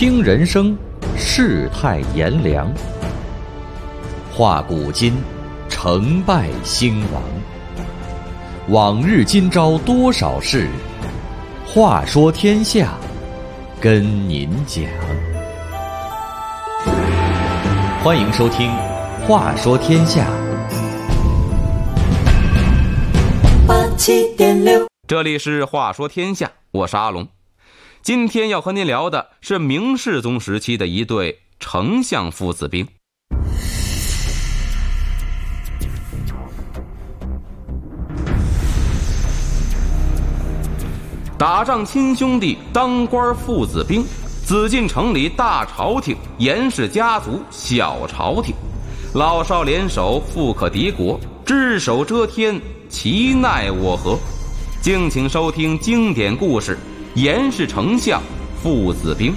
听人生，世态炎凉；话古今，成败兴亡。往日今朝多少事，话说天下，跟您讲。欢迎收听《话说天下》。 87.6，这里是话说天下，我是阿龙。今天要和您聊的是明世宗时期的一对丞相父子兵。打仗亲兄弟，当官父子兵，紫禁城里大朝廷，严氏家族小朝廷，老少联手，富可敌国，只手遮天，其奈我何？敬请收听经典故事《严氏丞相父子兵》。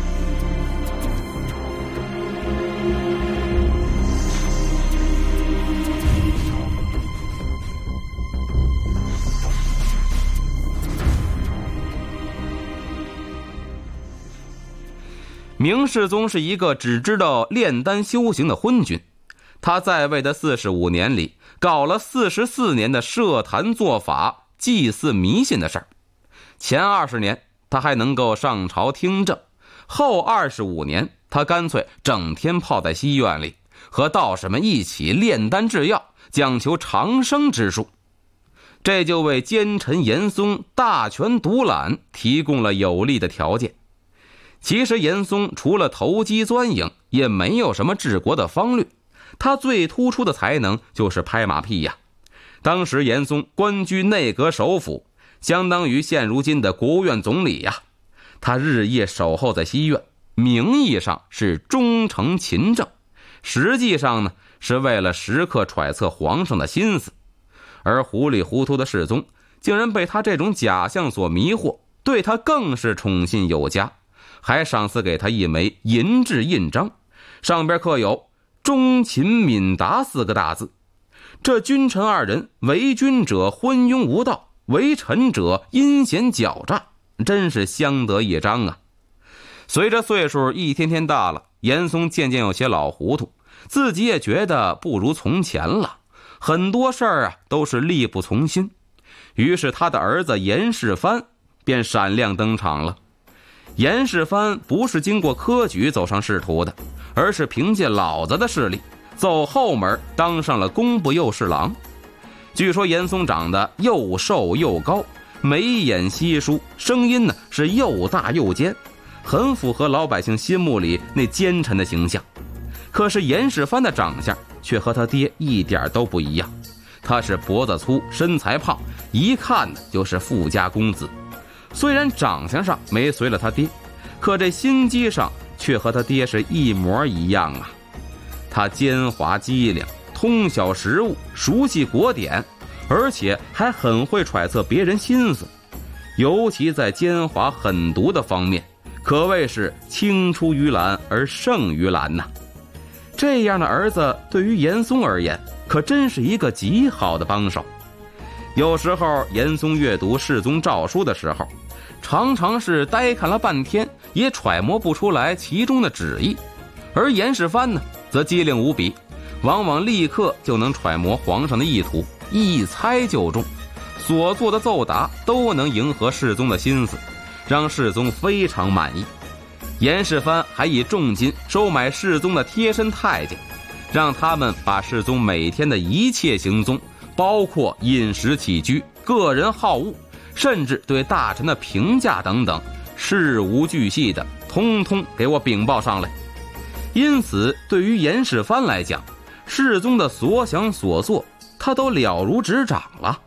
明世宗是一个只知道炼丹修行的昏君，他在位的45年里，搞了44年的设坛做法、祭祀迷信的事儿。前20年他还能够上朝听政，后25年他干脆整天泡在西院里，和道士们一起炼丹制药，讲求长生之术。这就为奸臣严嵩大权独揽提供了有利的条件。其实严嵩除了投机钻营，也没有什么治国的方略，他最突出的才能就是拍马屁呀。当时严嵩官居内阁首辅，相当于现如今的国务院总理呀。他日夜守候在西院，名义上是忠诚勤政，实际上呢，是为了时刻揣测皇上的心思。而糊里糊涂的世宗竟然被他这种假象所迷惑，对他更是宠信有加，还赏赐给他一枚银质印章，上边刻有忠勤敏达4个大字。这君臣二人，为君者昏庸无道，为臣者阴险狡诈，真是相得益彰啊。随着岁数一天天大了，严嵩渐渐有些老糊涂，自己也觉得不如从前了，很多事儿都是力不从心。于是他的儿子严世蕃便闪亮登场了。严世蕃不是经过科举走上仕途的，而是凭借老子的势力走后门当上了工部右侍郎。据说严嵩长得又瘦又高，眉眼稀疏，声音呢是又大又尖，很符合老百姓心目里那奸臣的形象。可是严世蕃的长相却和他爹一点都不一样，他是脖子粗，身材胖，一看呢就是富家公子。虽然长相上没随了他爹，可这心机上却和他爹是一模一样啊。他奸猾机灵，通晓时务，熟悉国典，而且还很会揣测别人心思，尤其在奸猾狠毒的方面，可谓是青出于蓝而胜于蓝呐。这样的儿子对于严嵩而言，可真是一个极好的帮手。有时候严嵩阅读世宗诏书的时候，常常是呆看了半天，也揣摩不出来其中的旨意。而严世蕃呢，则机灵无比，往往立刻就能揣摩皇上的意图，一猜就中，所做的奏答都能迎合世宗的心思，让世宗非常满意。严世蕃还以重金收买世宗的贴身太监，让他们把世宗每天的一切行踪，包括饮食起居、个人好恶，甚至对大臣的评价等等，事无巨细的通通给我禀报上来。因此对于严世蕃来讲，世宗的所想所做他都了如指掌了。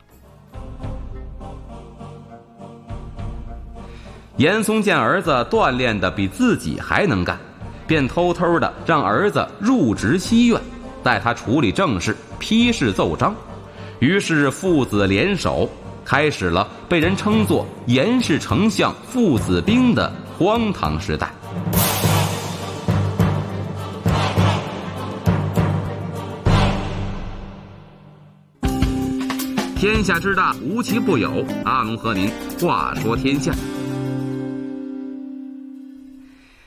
严嵩见儿子锻炼的比自己还能干，便偷偷的让儿子入职西院，带他处理政事，批示奏章。于是父子联手，开始了被人称作严氏丞相父子兵的荒唐时代。天下之大，无奇不有。阿龙和您话说天下。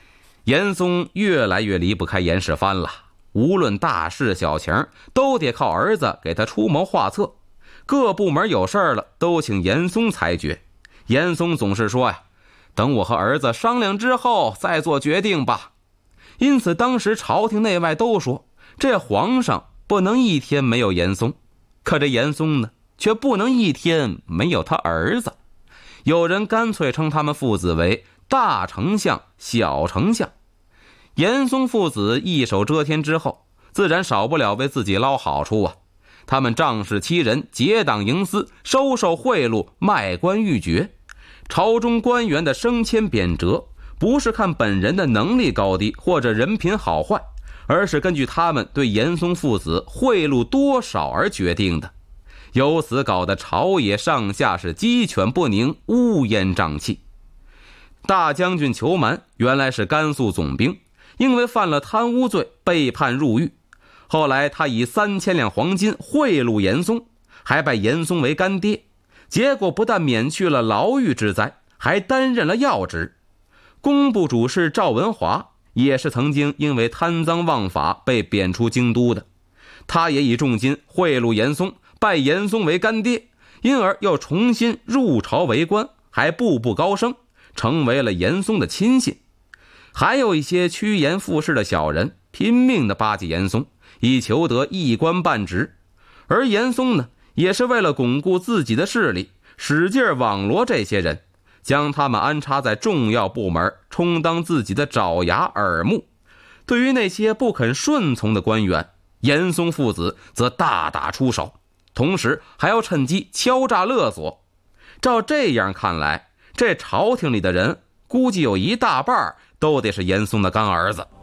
严嵩越来越离不开严世蕃了，无论大事小情都得靠儿子给他出谋划策，各部门有事了都请严嵩裁决。严嵩总是说呀，等我和儿子商量之后再做决定吧。因此当时朝廷内外都说，这皇上不能一天没有严嵩，可这严嵩呢，却不能一天没有他儿子。有人干脆称他们父子为大丞相、小丞相。严嵩父子一手遮天之后，自然少不了为自己捞好处啊。他们仗势欺人，结党营私，收受贿赂，卖官鬻爵。朝中官员的升迁贬谪，不是看本人的能力高低或者人品好坏，而是根据他们对严嵩父子贿赂多少而决定的。由此搞得朝野上下是鸡犬不宁，乌烟瘴气。大将军裘蛮原来是甘肃总兵，因为犯了贪污罪被判入狱。后来他以3000两黄金贿赂严嵩，还拜严嵩为干爹，结果不但免去了牢狱之灾，还担任了要职。工部主事赵文华也是曾经因为贪赃枉法被贬出京都的，他也以重金贿赂严嵩，拜严嵩为干爹，因而又重新入朝为官，还步步高升，成为了严嵩的亲信。还有一些趋炎附势的小人拼命地巴结严嵩，以求得一官半职。而严嵩呢，也是为了巩固自己的势力，使劲网罗这些人，将他们安插在重要部门，充当自己的爪牙耳目。对于那些不肯顺从的官员，严嵩父子则大打出手，同时还要趁机敲诈勒索。照这样看来，这朝廷里的人估计有一大半都得是严嵩的干儿子。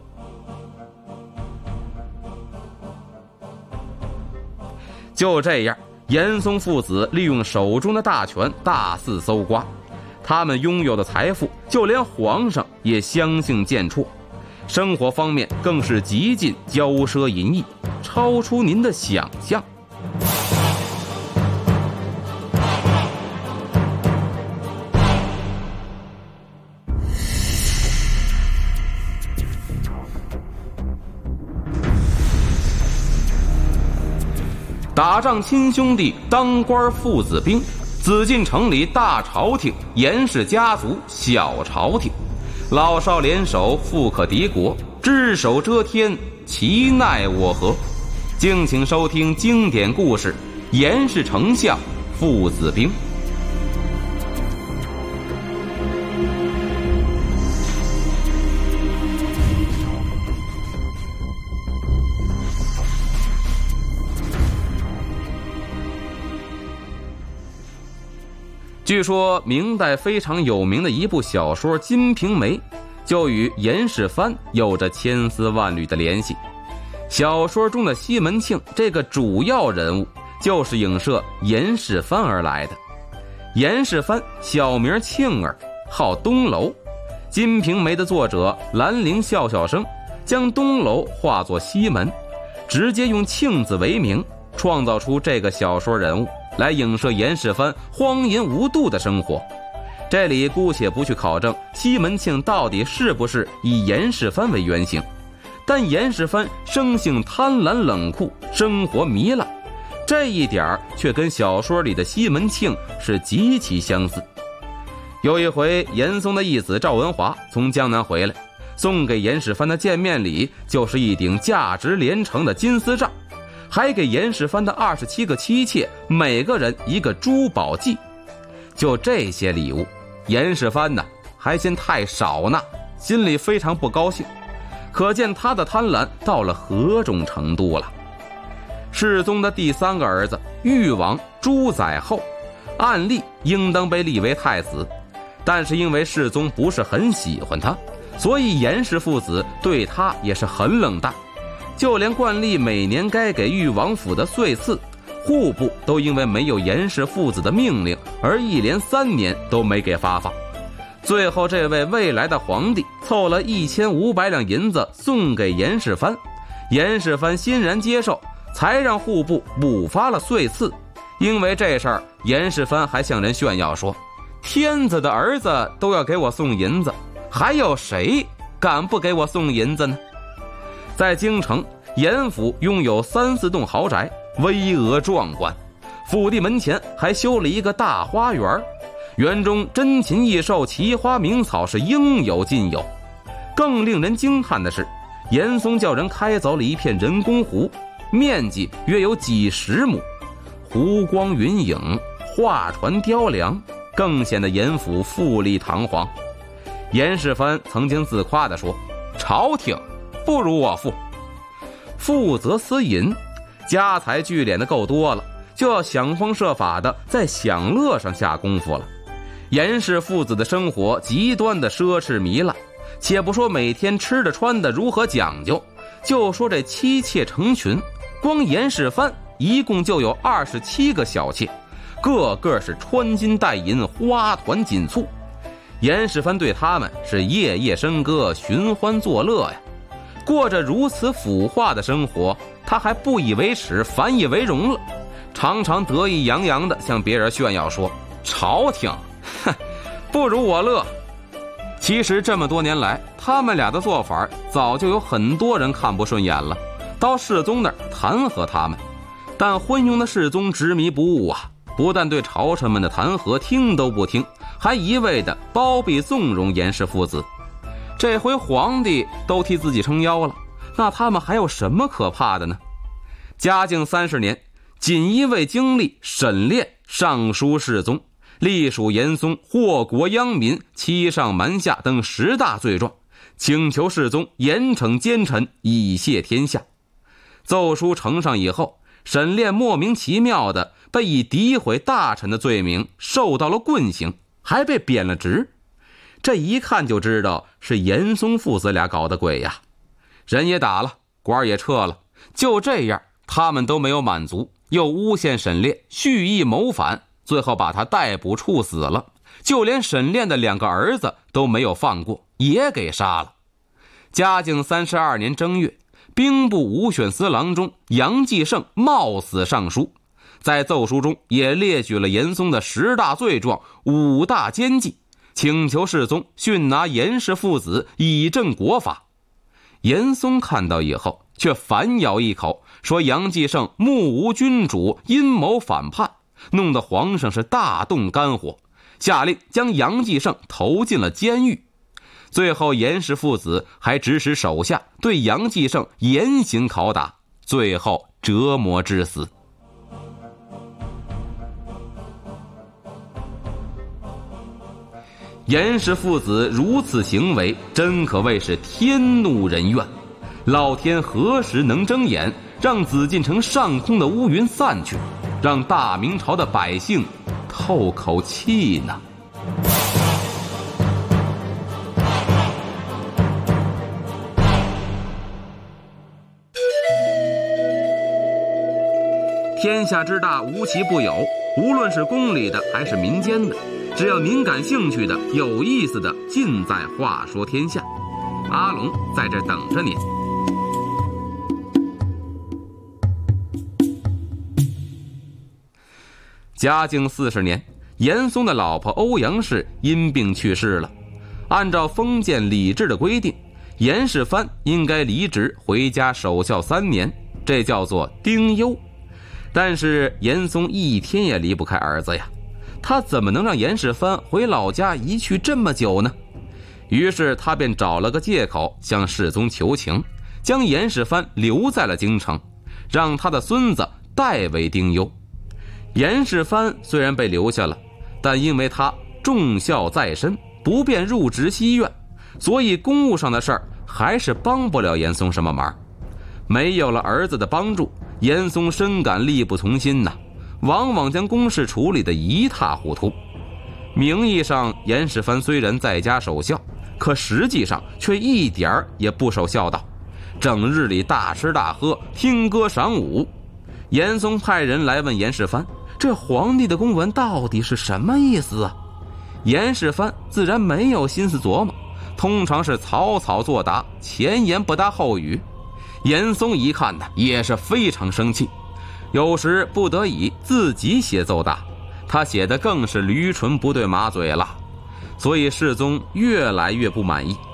就这样，严嵩父子利用手中的大权大肆搜刮，他们拥有的财富就连皇上也相信见辍，生活方面更是极尽骄奢淫逸，超出您的想象。打仗亲兄弟，当官父子兵，紫禁城里大朝廷，严氏家族小朝廷，老少联手富可敌国，只手遮天，其奈我何？敬请收听经典故事《严氏丞相父子兵》。据说明代非常有名的一部小说《金瓶梅》就与严世蕃有着千丝万缕的联系。小说中的西门庆这个主要人物就是影射严世蕃而来的。严世蕃小名庆儿，号东楼。金瓶梅的作者兰陵笑笑生将东楼化作西门，直接用庆字为名，创造出这个小说人物来影射严世蕃荒淫无度的生活。这里姑且不去考证西门庆到底是不是以严世蕃为原型，但严世蕃生性贪婪冷酷，生活糜烂，这一点却跟小说里的西门庆是极其相似。有一回，严嵩的义子赵文华从江南回来，送给严世蕃的见面礼就是一顶价值连城的金丝帐，还给严世蕃的27个妻妾每个人一个珠宝髻。就这些礼物，严世蕃呢还嫌太少呢，心里非常不高兴，可见他的贪婪到了何种程度了。世宗的第3个儿子裕王朱载后，按例应当被立为太子，但是因为世宗不是很喜欢他，所以严氏父子对他也是很冷淡，就连惯例每年该给裕王府的岁赐，户部都因为没有严氏父子的命令而一连3年都没给发放。最后这位未来的皇帝凑了1500两银子送给严世蕃，严世蕃欣然接受，才让户部补发了岁赐。因为这事儿，严世蕃还向人炫耀说，天子的儿子都要给我送银子，还有谁敢不给我送银子呢？在京城，严府拥有3、4栋豪宅，巍峨壮观，府邸门前还修了一个大花园，园中珍禽异兽、奇花名草是应有尽有。更令人惊叹的是，严嵩叫人开凿了一片人工湖，面积约有几10亩，湖光云影，画船雕梁，更显得严府富丽堂皇。严世蕃曾经自夸地说：“朝廷不如我父。”富则思淫，家财聚敛的够多了，就要想方设法的在享乐上下功夫了。严氏父子的生活极端的奢侈糜烂，且不说每天吃的穿的如何讲究，就说这妻妾成群，光严世蕃一共就有27个小妾，个个是穿金戴银，花团锦簇。严世蕃对他们是夜夜笙歌，寻欢作乐呀。过着如此腐化的生活，他还不以为耻，反以为荣了，常常得意洋洋地向别人炫耀说：“朝廷，不如我乐。”其实这么多年来，他们俩的做法早就有很多人看不顺眼了，到世宗那儿弹劾他们。但昏庸的世宗执迷不悟啊，不但对朝臣们的弹劾听都不听，还一味地包庇纵容严氏父子。这回皇帝都替自己撑腰了，那他们还有什么可怕的呢？嘉靖30年，锦衣卫经历沈炼上书世宗，隶属严嵩祸国殃民、欺上瞒下等10大罪状，请求世宗严惩奸臣，以谢天下。奏书呈上以后，沈炼莫名其妙的被以诋毁大臣的罪名受到了棍刑，还被贬了职。这一看就知道是严嵩父子俩搞的鬼呀！人也打了，官也撤了，就这样他们都没有满足，又诬陷沈炼蓄意谋反，最后把他逮捕处死了。就连沈炼的2个儿子都没有放过，也给杀了。嘉靖32年正月，兵部武选司郎中杨继盛冒死上书，在奏书中也列举了严嵩的10大罪状、5大奸计，请求世宗训拿严氏父子以正国法。严嵩看到以后却反咬一口，说杨继盛目无君主，阴谋反叛，弄得皇上是大动肝火，下令将杨继盛投进了监狱。最后严氏父子还指使手下对杨继盛严刑拷打，最后折磨致死。严氏父子如此行为，真可谓是天怒人怨。老天何时能睁眼，让紫禁城上空的乌云散去，让大明朝的百姓透口气呢？天下之大，无奇不有，无论是宫里的还是民间的，只要您感兴趣的、有意思的，尽在《话说天下》。阿龙在这等着您。嘉靖40年，严嵩的老婆欧阳氏因病去世了。按照封建礼制的规定，严世蕃应该离职回家守孝3年，这叫做丁忧。但是严嵩一天也离不开儿子呀，他怎么能让严世蕃回老家一去这么久呢？于是他便找了个借口向世宗求情，将严世蕃留在了京城，让他的孙子代为丁忧。严世蕃虽然被留下了，但因为他重孝在身，不便入职西院，所以公务上的事儿还是帮不了严嵩什么忙。没有了儿子的帮助，严嵩深感力不从心呐，往往将公事处理得一塌糊涂。名义上严世蕃虽然在家守孝，可实际上却一点儿也不守孝道，整日里大吃大喝，听歌赏舞。严嵩派人来问严世蕃，这皇帝的公文到底是什么意思啊？严世蕃自然没有心思琢磨，通常是草草作答，前言不搭后语。严嵩一看呢，也是非常生气，有时不得已自己写奏答，他写的更是驴唇不对马嘴了，所以世宗越来越不满意。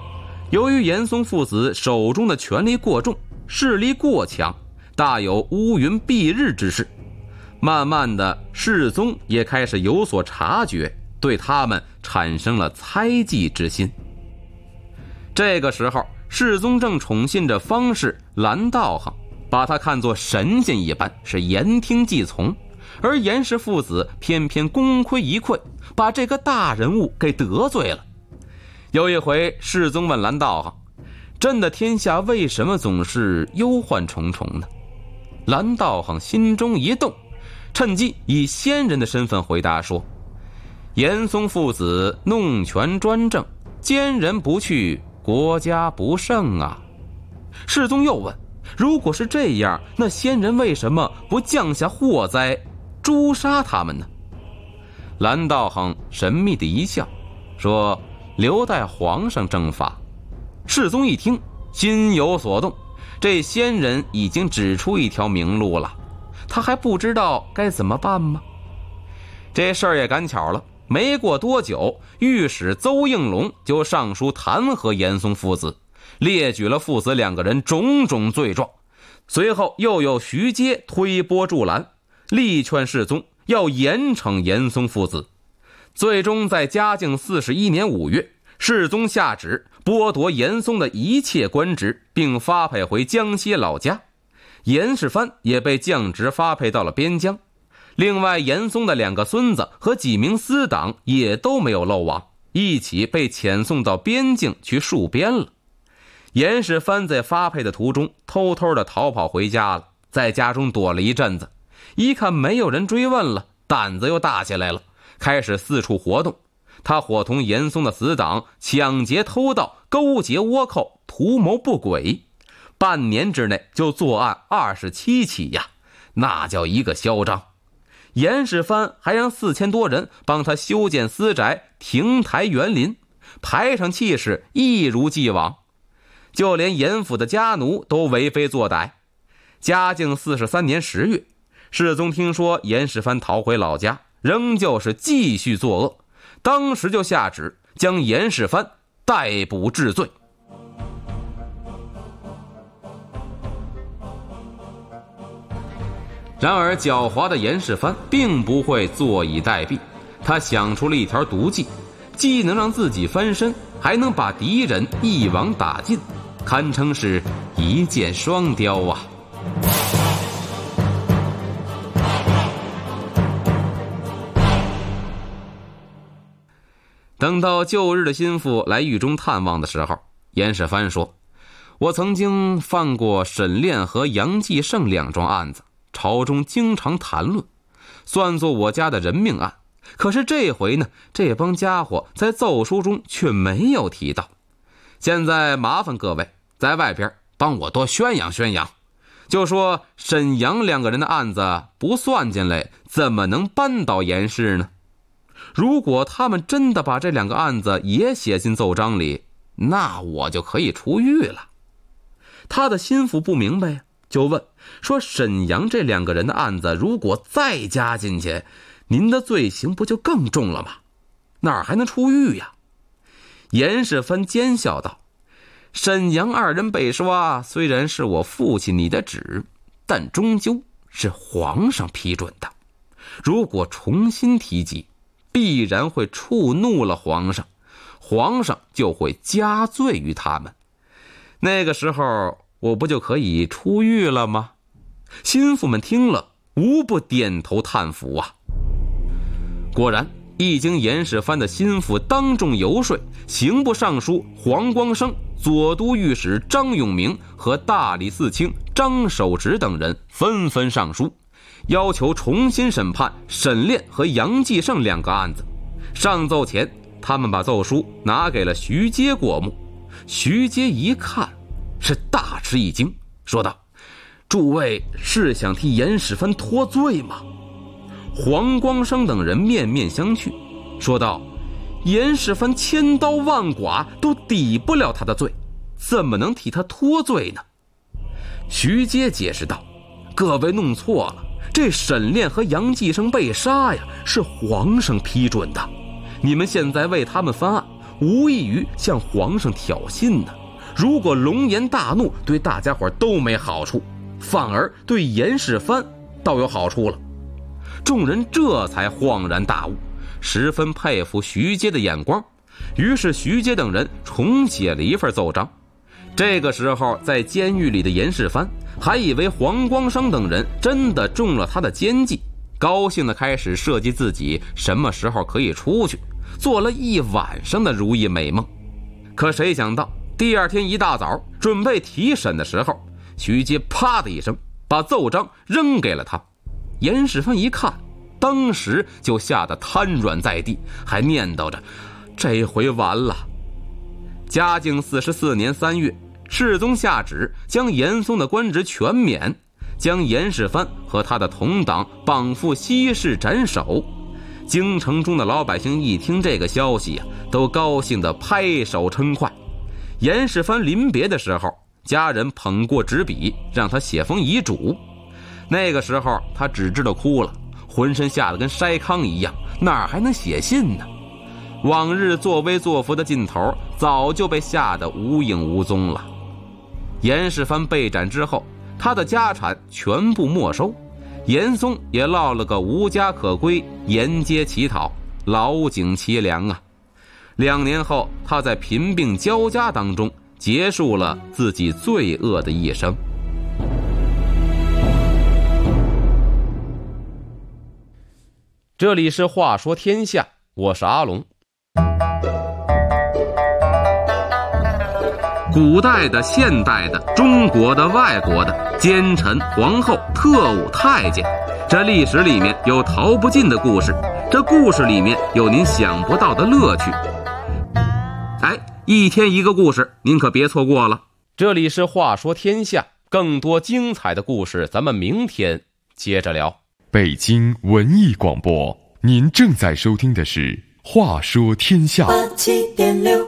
由于严嵩父子手中的权力过重，势力过强，大有乌云蔽日之势。慢慢的，世宗也开始有所察觉，对他们产生了猜忌之心。这个时候，世宗正宠信着方士蓝道行，把他看作神仙一般，是言听计从。而严氏父子偏偏功亏一篑，把这个大人物给得罪了。有一回，世宗问蓝道行：“朕的天下为什么总是忧患重重呢？”蓝道行心中一动，趁机以仙人的身份回答说：“严嵩父子弄权专政，奸人不去，国家不盛啊。”世宗又问：“如果是这样，那仙人为什么不降下祸灾，诛杀他们呢？”蓝道行神秘的一笑，说：“留待皇上正法。”世宗一听，心有所动，这仙人已经指出一条明路了，他还不知道该怎么办吗？这事儿也赶巧了，没过多久，御史邹应龙就上书弹劾严嵩父子，列举了父子两个人种种罪状。随后又有徐阶推波助澜，力劝世宗要严惩严嵩父子。最终在嘉靖41年5月，世宗下旨剥夺严嵩的一切官职，并发配回江西老家。严世蕃也被降职发配到了边疆。另外，严嵩的2个孙子和几名私党也都没有漏网，一起被遣送到边境去戍边了。严世蕃在发配的途中偷偷的逃跑回家了，在家中躲了一阵子，一看没有人追问了，胆子又大起来了，开始四处活动。他伙同严嵩的死党抢劫偷盗，勾结倭寇，图谋不轨，半年之内就作案27起呀，那叫一个嚣张。严世蕃还让4000多人帮他修建私宅，亭台园林，排场气势一如既往。就连严府的家奴都为非作歹。嘉靖43年10月，世宗听说严世蕃逃回老家，仍旧是继续作恶，当时就下旨将严世蕃逮捕治罪。然而狡猾的严世蕃并不会坐以待毙，他想出了一条毒计，既能让自己翻身，还能把敌人一网打尽，堪称是一箭双雕啊。等到旧日的心腹来狱中探望的时候，严世蕃说：“我曾经犯过沈炼和杨继盛2桩案子，朝中经常谈论，算作我家的人命案。可是这回呢，这帮家伙在奏书中却没有提到。现在麻烦各位在外边帮我多宣扬宣扬，就说沈杨2个人的案子不算进来，怎么能扳倒严氏呢？如果他们真的把这2个案子也写进奏章里，那我就可以出狱了。”他的心腹不明白呀，就问说：“沈阳这2个人的案子如果再加进去，您的罪行不就更重了吗？哪儿还能出狱呀？”严世蕃奸笑道：“沈阳2人被刷，虽然是我父亲你的旨，但终究是皇上批准的。如果重新提及，必然会触怒了皇上，皇上就会加罪于他们。那个时候我不就可以出狱了吗？”心腹们听了无不点头叹服啊。果然，一经严世蕃的心腹当众游说，刑部尚书黄光升、左都御史张永明和大理寺卿张守直等人纷纷上书，要求重新审判沈炼和杨继盛2个案子。上奏前，他们把奏书拿给了徐阶过目。徐阶一看，是大吃一惊，说道：“诸位是想替严世蕃脱罪吗？”黄光升等人面面相觑，说道：“严世蕃千刀万剐都抵不了他的罪，怎么能替他脱罪呢？”徐阶解释道：“各位弄错了，这沈炼和杨继盛被杀呀，是皇上批准的。你们现在为他们翻案， 无异于向皇上挑衅呢。如果龙颜大怒，对大家伙都没好处，反而对严世蕃倒有好处了。众人这才恍然大悟，十分佩服徐阶的眼光。于是徐阶等人重写了一份奏章。这个时候在监狱里的严世蕃还以为黄光生等人真的中了他的奸计，高兴地开始设计自己什么时候可以出去，做了一晚上的如意美梦。可谁想到第二天一大早准备提审的时候，徐阶啪的一声把奏章扔给了他。严世蕃一看，当时就吓得瘫软在地，还念叨着这回完了。嘉靖44年3月，世宗下旨将严嵩的官职全免，将严世蕃和他的同党绑赴西市斩首。京城中的老百姓一听这个消息都高兴地拍手称快。严世蕃临别的时候，家人捧过纸笔让他写封遗嘱。那个时候他只知道哭了，浑身吓得跟筛糠一样，哪还能写信呢？往日作威作福的劲头早就被吓得无影无踪了。严世蕃被斩之后，他的家产全部没收，严嵩也落了个无家可归，沿街乞讨，老景凄凉啊。2年后，他在贫病交加当中结束了自己罪恶的一生。这里是话说天下，我是阿龙。古代的、现代的、中国的、外国的，奸臣、皇后、特务、太监，这历史里面有逃不尽的故事，这故事里面有您想不到的乐趣。一天一个故事，您可别错过了。这里是话说天下，更多精彩的故事咱们明天接着聊。 北京文艺广播，您正在收听的是话说天下87.6。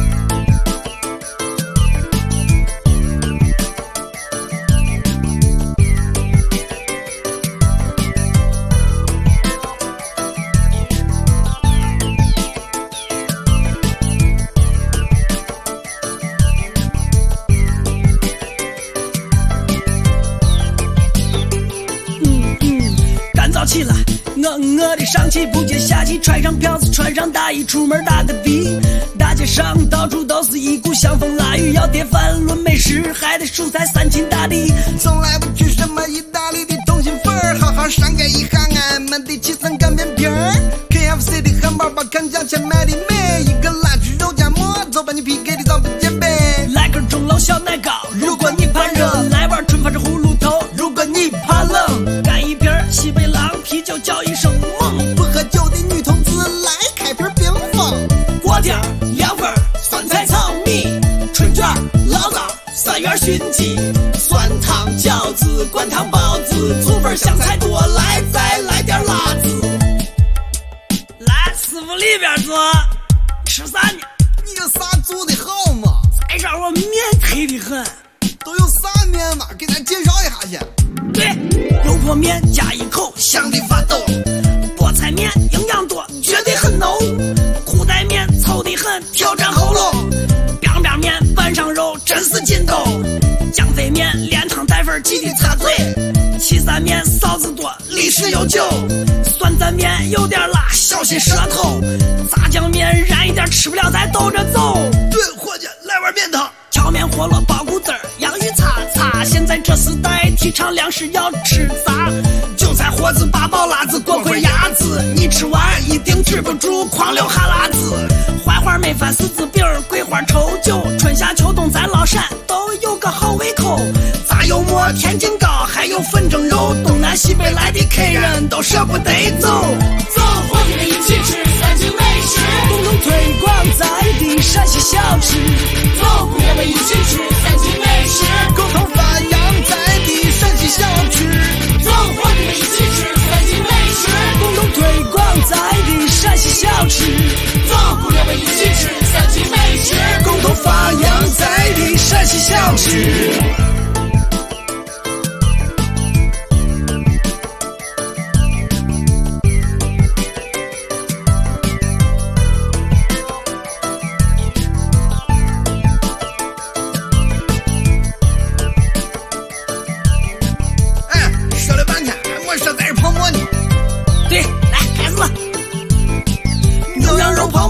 起来，我的上气不接下气，穿上票子，穿上大衣，出门打个的。大街上到处都是一股香风腊雨，要点饭论美食，还得蔬菜3秦大地。 从来不去什么意大利的通心粉，好好上盖一下俺们的起司干面皮儿。KFC 的汉堡包看价钱买的美，一个辣猪肉夹馍，走把你 PK 的早不减肥。 来根钟楼小奶糕，如果你怕热；来碗春发这葫芦头，如果你怕冷。干一瓶西北狼啤酒叫一声猛， 不喝酒的女同志来开瓶冰峰。 锅贴、凉粉、酸菜炒米、春卷、醪糟、3元熏鸡、酸汤饺子、灌汤包子、醋粉香菜多，来再来点辣子。来，师傅里边坐，吃啥呢？ 你有啥做的好吗？ 再让我面忒的很。 都有啥面嘛？给咱介绍一下去。 对，油泼面加一口，香的发抖；菠菜面营养多，绝对很浓；裤带面稠的很，挑战喉咙；边边面拌上肉，真是劲斗；酱肥面连汤带粉，记得擦嘴；岐山面臊子多，历史悠久；酸蘸面有点辣，小心舌头；炸酱面燃一点，吃不了再兜着走。 对，伙计，来碗面汤。 荞面饸饹包谷子儿，洋芋擦擦。现在这时代提倡粮食要吃杂，韭菜货子八宝辣子锅盔鸭子，你吃完一定止不住狂流哈喇子。槐花焖饭柿子饼，桂花稠酒，春夏秋冬咱老陕都有个好胃口。炸油馍天津糕，还有粉蒸肉，东南西北来的客人都舍不得走。走，伙计们一起吃3秦美食，共同推广在地陕西小吃。走，姑娘们一起吃3秦美食， 共同发扬在地陕西小吃。 走，伙计们一起吃3秦美食，共同推广在地陕西小吃。走，姑娘们一起吃3秦美食， 共同发扬在地陕西小吃。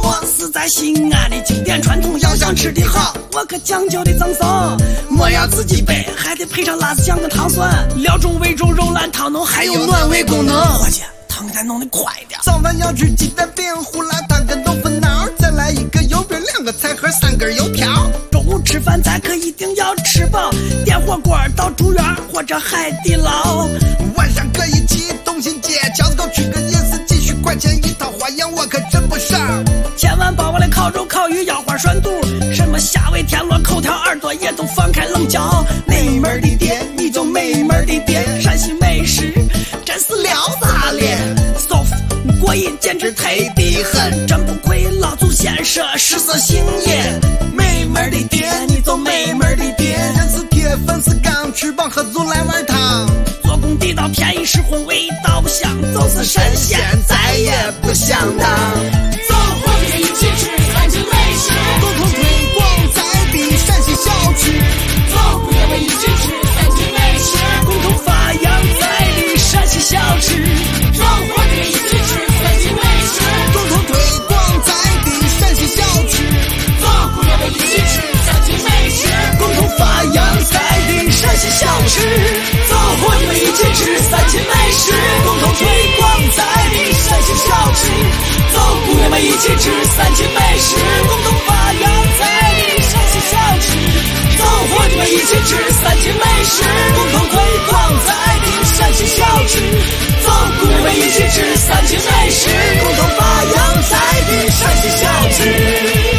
我是在西安的经典传统，要想吃的好，我可讲究的赠送。莫要自己备，还得配上辣子酱跟糖蒜，料中味中肉烂汤浓，还有暖胃功能。伙计，汤再弄得快点。 早饭要吃鸡蛋饼、胡辣汤跟豆腐脑，再来一个油饼、2个菜盒、3根油条。 中午吃饭咱可一定要吃饱，点火锅到住院或者海底捞。 晚上可以去东新街，饺子狗吃个夜市，几十块钱一套，花样我可真不少。 千万把我的烤肉、烤鱼、腰花、涮肚，什么虾尾、田螺、口条、耳朵也都放开冷嚼。美门的店，你就美门的店，陕西美食真是撩炸咧，舒服过瘾，简直忒的很，真不愧老祖先说食色性也。美门的店，你就美门的店， 人是铁，粉是钢，吃饱喝足来碗汤。 做工地道，便宜实惠，味道不香，就是神仙再也不想当。 走，伙计，一起吃3斤美食， 共同推广在地陕西小吃。 走，朋友们一起吃3斤美食， 共同发扬在地陕西小吃。 走，伙计，一起吃3斤美食， 共同推广在地陕西小吃。 走，朋友们一起吃3斤美食， 共同发扬在地陕西小吃。走，伙计们一起吃3斤美食，共同推广在地陕西小吃。走，姑娘们一起吃3斤美食，共同发扬在地陕西小吃。走，伙计们一起吃3斤美食，共同推广在地陕西小吃。走，姑娘们一起吃3斤美食，共同发扬在地陕西小吃。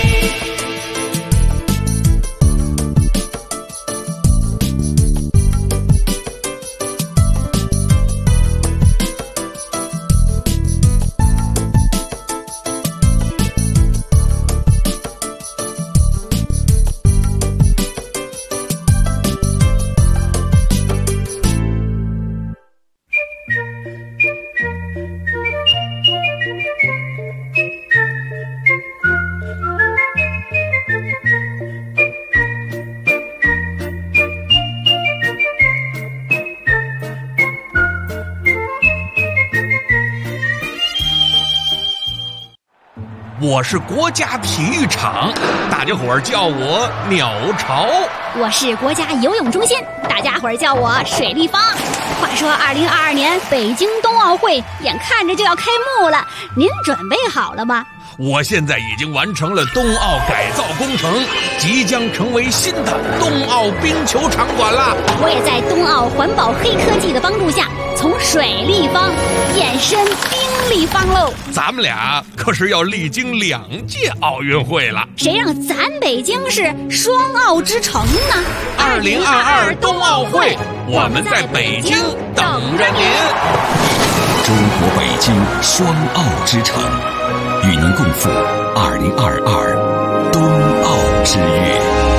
我是国家体育场，大家伙儿叫我鸟巢。 我是国家游泳中心，大家伙儿叫我水立方。话说2022年北京冬奥会眼看着就要开幕了，您准备好了吗？ 我现在已经完成了冬奥改造工程，即将成为新的冬奥冰球场馆了。 我也在冬奥环保黑科技的帮助下，从水立方变身冰立方喽。 咱们俩可是要历经2届奥运会了， 谁让咱北京是双奥之城呢 ？2022冬奥会，我们在北京等着您。 中国北京双奥之城，与您共赴2022冬奥之月。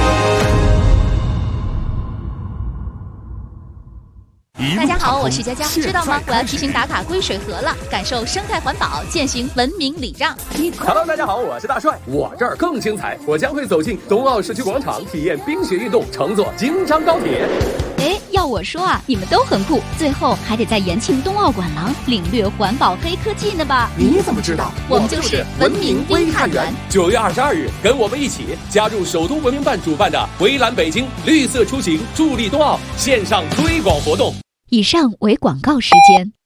大家好，我是佳佳，知道吗？我要提醒打卡归水河了，感受生态环保，践行文明礼让。 Hello， 大家好，我是大帅，我这儿更精彩，我将会走进冬奥社区广场，体验冰雪运动，乘坐京张高铁。 哎，要我说啊，你们都很酷，最后还得在延庆冬奥馆廊领略环保黑科技呢吧？ 你怎么知道？ 我们就是文明微探员。 9月22日，跟我们一起加入首都文明办主办的围栏北京绿色出行助力冬奥线上推广活动。 以上为广告时间。